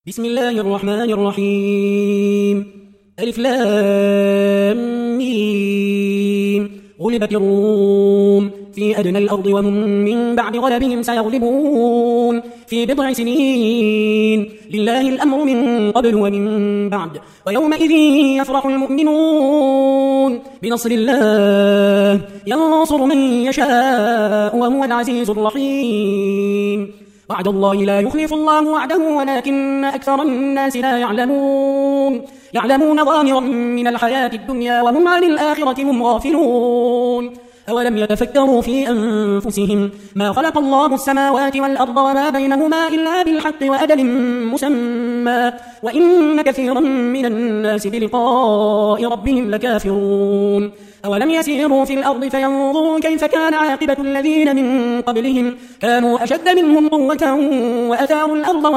بسم الله الرحمن الرحيم. ألف لام ميم. غلبت الروم في أدنى الأرض وهم من بعد غلبهم سيغلبون في بضع سنين. لله الأمر من قبل ومن بعد ويومئذ يفرح المؤمنون بنصر الله ينصر من يشاء وهو العزيز الرحيم. وعد الله لا يخلف الله وعده ولكن أكثر الناس لا يعلمون ظاهرا من الحياة الدنيا وهم عن الآخرة هم غافلون. أولم يتفكروا في أنفسهم ما خلق الله السماوات والأرض وما بينهما إلا بالحق وأجل مسمى وإن كثيرا من الناس بلقاء ربهم لكافرون. أولم يسيروا في الأرض فينظروا كيف كان عاقبة الذين من قبلهم كانوا أشد منهم قوة وأثاروا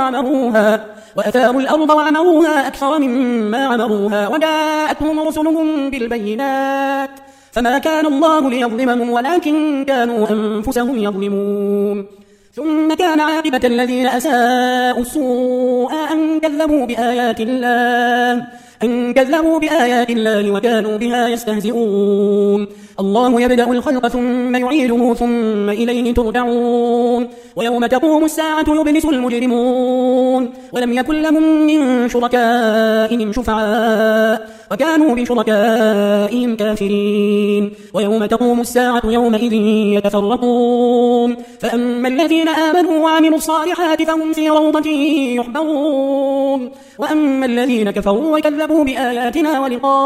الأرض وعمروها أكثر مما عمروها وجاءتهم رسلهم بالبينات فما كان الله ليظلمهم ولكن كانوا أنفسهم يظلمون. ثم كان عاقبة الذين أساءوا السوء أن كذبوا بآيات الله وكانوا بها يستهزئون. الله يبدأ الخلق ثم يعيده ثم إليه ترجعون. ويوم تقوم الساعة يبلس المجرمون ولم يكن لهم من شركائهم شفعاء وكانوا بشركائهم كافرين. ويوم تقوم الساعة يومئذ يتفرقون فأما الذين آمنوا وعملوا الصالحات فهم في روضة يحبرون وأما الذين كفروا وكذبوا بآياتنا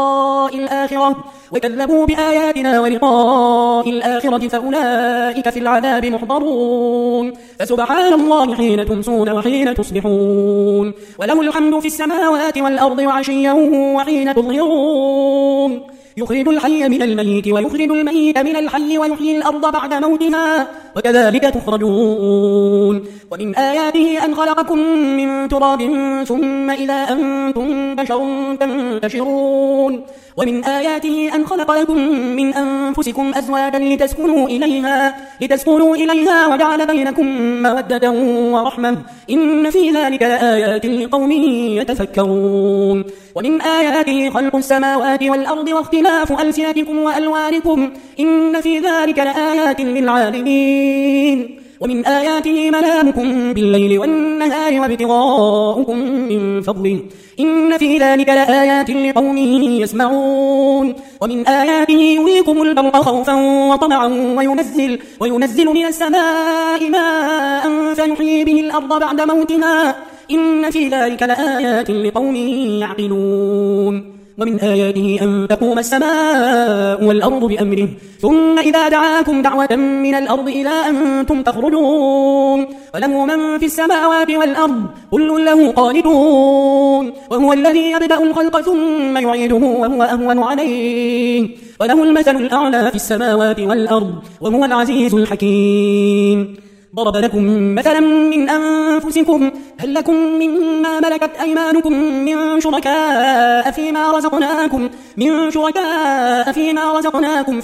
ولقاء الآخرة فأولئك في العذاب محضرون. فسبحان الله حين تمسون وحين تصبحون وله الحمد في السماوات والأرض وعشيا وحين تظهرون. يخرج الحي من الميت ويخرج الميت من الحي ويحيي الأرض بعد موتها وكذلك تخرجون. ومن آياته أن خلقكم من تراب ثم إذا أنتم بشر تنتشرون. ومن آياته أن خلق لكم من أنفسكم أزواجا لتسكنوا إليها وجعل بينكم مودة ورحمة إن في ذلك لآيات لقوم يتفكرون. ومن آياته خلق السماوات والأرض واختلاف ألسنتكم وألوانكم إن في ذلك لآيات للعالمين. ومن آياته منامكم بالليل والنهار وابتغاؤكم من فضله إن في ذلك لآيات لقوم يسمعون. ومن آياته يريكم البرق خوفا وطمعا وينزل من السماء ماء فيحيي به الأرض بعد موتها إن في ذلك لآيات لقوم يعقلون. ومن آياته أن تقوم السماء والأرض بأمره ثم إذا دعاكم دعوة من الأرض إلى أنتم تخرجون. وله من في السماوات والأرض كل له قانتون وهو الذي يبدأ الخلق ثم يعيده وهو أهون عليه وله المثل الأعلى في السماوات والأرض وهو العزيز الحكيم. ضرب لكم مثلا من أنفسكم هل لكم مما ملكت أيمانكم من شركاء فيما رزقناكم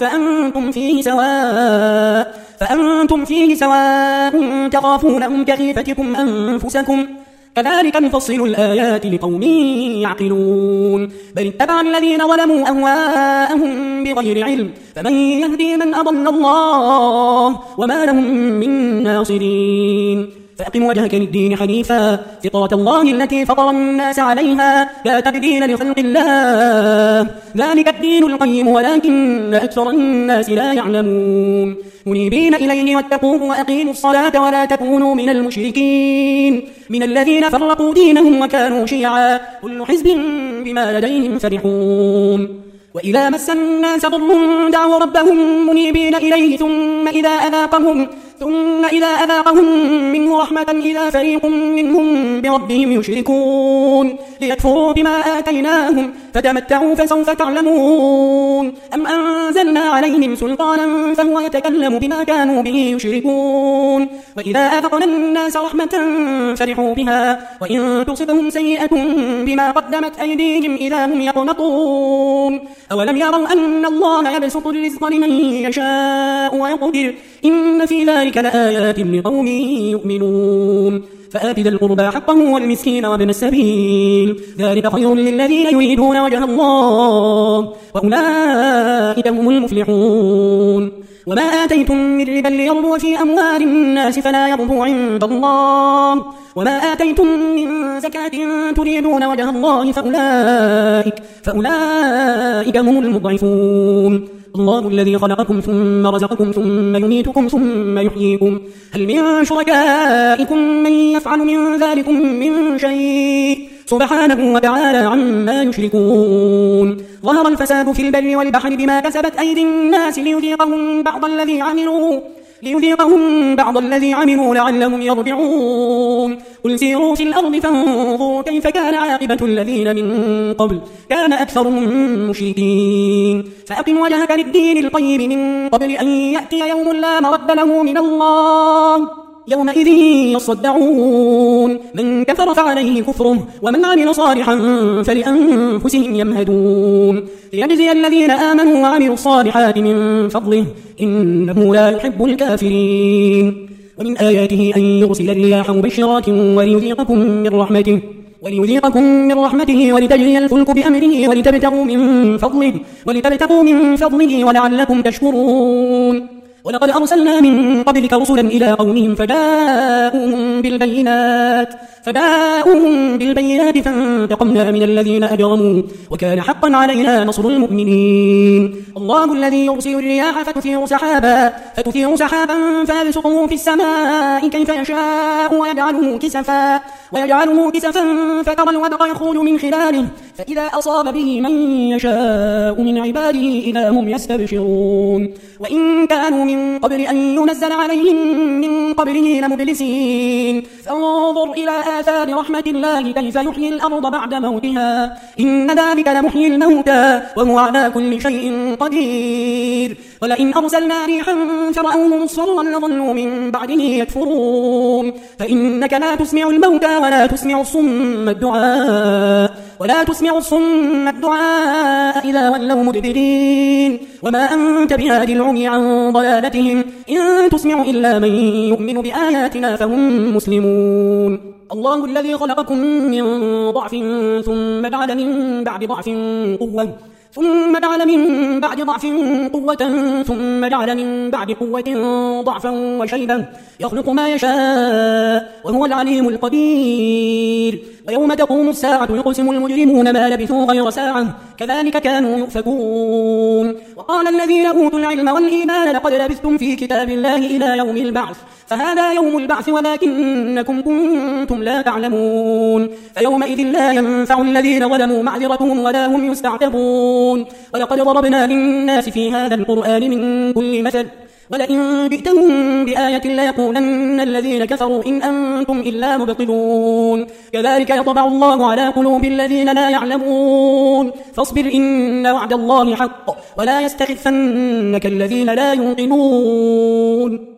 فأنتم فيه سواء تخافونهم كخيفتكم أنفسكم كذلك نفصل الآيات لقوم يعقلون. بل اتبع الذين ظلموا أهواءهم بغير علم فمن يهدي من أضل الله وما لهم من ناصرين. فأقم وجهك للدين حنيفا فطرة الله التي فطر الناس عليها لا تبديل لخلق الله ذلك الدين القيم ولكن أكثر الناس لا يعلمون. منيبين إليه واتقوه وأقيموا الصلاة ولا تكونوا من المشركين من الذين فرقوا دينهم وكانوا شيعا كل حزب بما لديهم فرحون. وإذا مس الناس ضر دعوا ربهم منيبين إليه ثم إذا أذاقهم منه رحمة إذا فريق منهم بربهم يشركون ليكفروا بما آتيناهم فتمتعوا فسوف تعلمون. أم أنزلنا عليهم سلطانا فهو يتكلم بما كانوا به يشركون. وإذا أذقنا الناس رحمة فرحوا بها وإن تصبهم سيئة بما قدمت أيديهم إذا هم يقنطون. أولم يروا أن الله يبسط الرزق لمن يشاء ويقدر إن في ذلك لآيات لقوم يؤمنون فآت ذا القربى حقه والمسكين وابن السبيل ذلك خير للذين يريدون وجه الله وأولئك هم المفلحون وما آتيتم من ربا ليربو في أموال الناس فلا يربو عند الله وما آتيتم من زكاة تريدون وجه الله فأولئك هم المضعفون الله الذي خلقكم ثم رزقكم ثم يميتكم ثم يحييكم هل من شركائكم من يفعل من ذلكم من شيء سبحانه وتعالى عما يشركون ظهر الفساد في البر والبحر بما كسبت أيدي الناس ليذيقهم بعض الذي عملوا لعلهم يرجعون قل سيروا في الأرض فانظروا كيف كان عاقبة الذين من قبل كان أكثرهم مشركين فأقم وجهك للدين القيم من قبل أن يأتي يوم لا مرد له من الله يومئذ يصدعون من كفر فعليه كفره ومن عمل صالحا فلأنفسهم يمهدون ليجزي الذين آمنوا وعملوا الصالحات من فضله إنه لا يحب الكافرين ومن آياته أن يرسل الرياح مبشرات وليذيقكم من رحمته ولتجري الفلك بأمره ولتبتغوا من فضله ولعلكم تشكرون ولقد أرسلنا من قبلك رسلا إلى قومهم فجاءوهم بالبينات فانتقمنا من الذين أجرموا وكان حقا علينا نصر المؤمنين الله الذي يرسل الرياح فتثير سحابا فيبسطه في السماء كيف يشاء ويجعله كسفا فترى الودق يخرج من خلاله فإذا أصاب به من يشاء من عباده إذا هم يستبشرون وإن كانوا من قبل أن ينزل عليهم من قبله لمبلسين فانظر إلى آثار رحمة الله كيف يحيي الأرض بعد موتها إن ذلك لمحيي الموتى وهو على كل شيء قدير ولئن أرسلنا ريحا فرأوه مصفرا لظلوا من بعده يكفرون فإنك لا تسمع الموتى ولا تسمع الصم الدعاء إذا ولوا مدبرين وما أنت بهادي العمي عن ضلالتهم إن تسمع إلا من يؤمن بآياتنا فهم مسلمون الله الذي خلقكم من ضعف ثم جعل من بعد ضعف قوة ثم جعل من بعد ضعف قوة ثم جعل من بعد قوة ضعفا وشيبا يخلق ما يشاء وهو العليم القدير ويوم تقوم الساعة يقسم المجرمون ما لبثوا غير ساعة كذلك كانوا يؤفكون وقال الذين أوتوا العلم والإيمان لقد لبثتم في كتاب الله إلى يوم البعث فهذا يوم البعث ولكنكم كنتم لا تعلمون فيومئذ لا ينفع الذين ظلموا معذرتهم ولا هم يستعتبون ولقد ضربنا للناس في هذا القرآن من كل مثل ولئن جئتهم بآية ليقولن الذين كفروا إن أنتم إلا مبطلون كذلك يطبع الله على قلوب الذين لا يعلمون فاصبر إن وعد الله حق ولا يستخفنك الذين لا يوقنون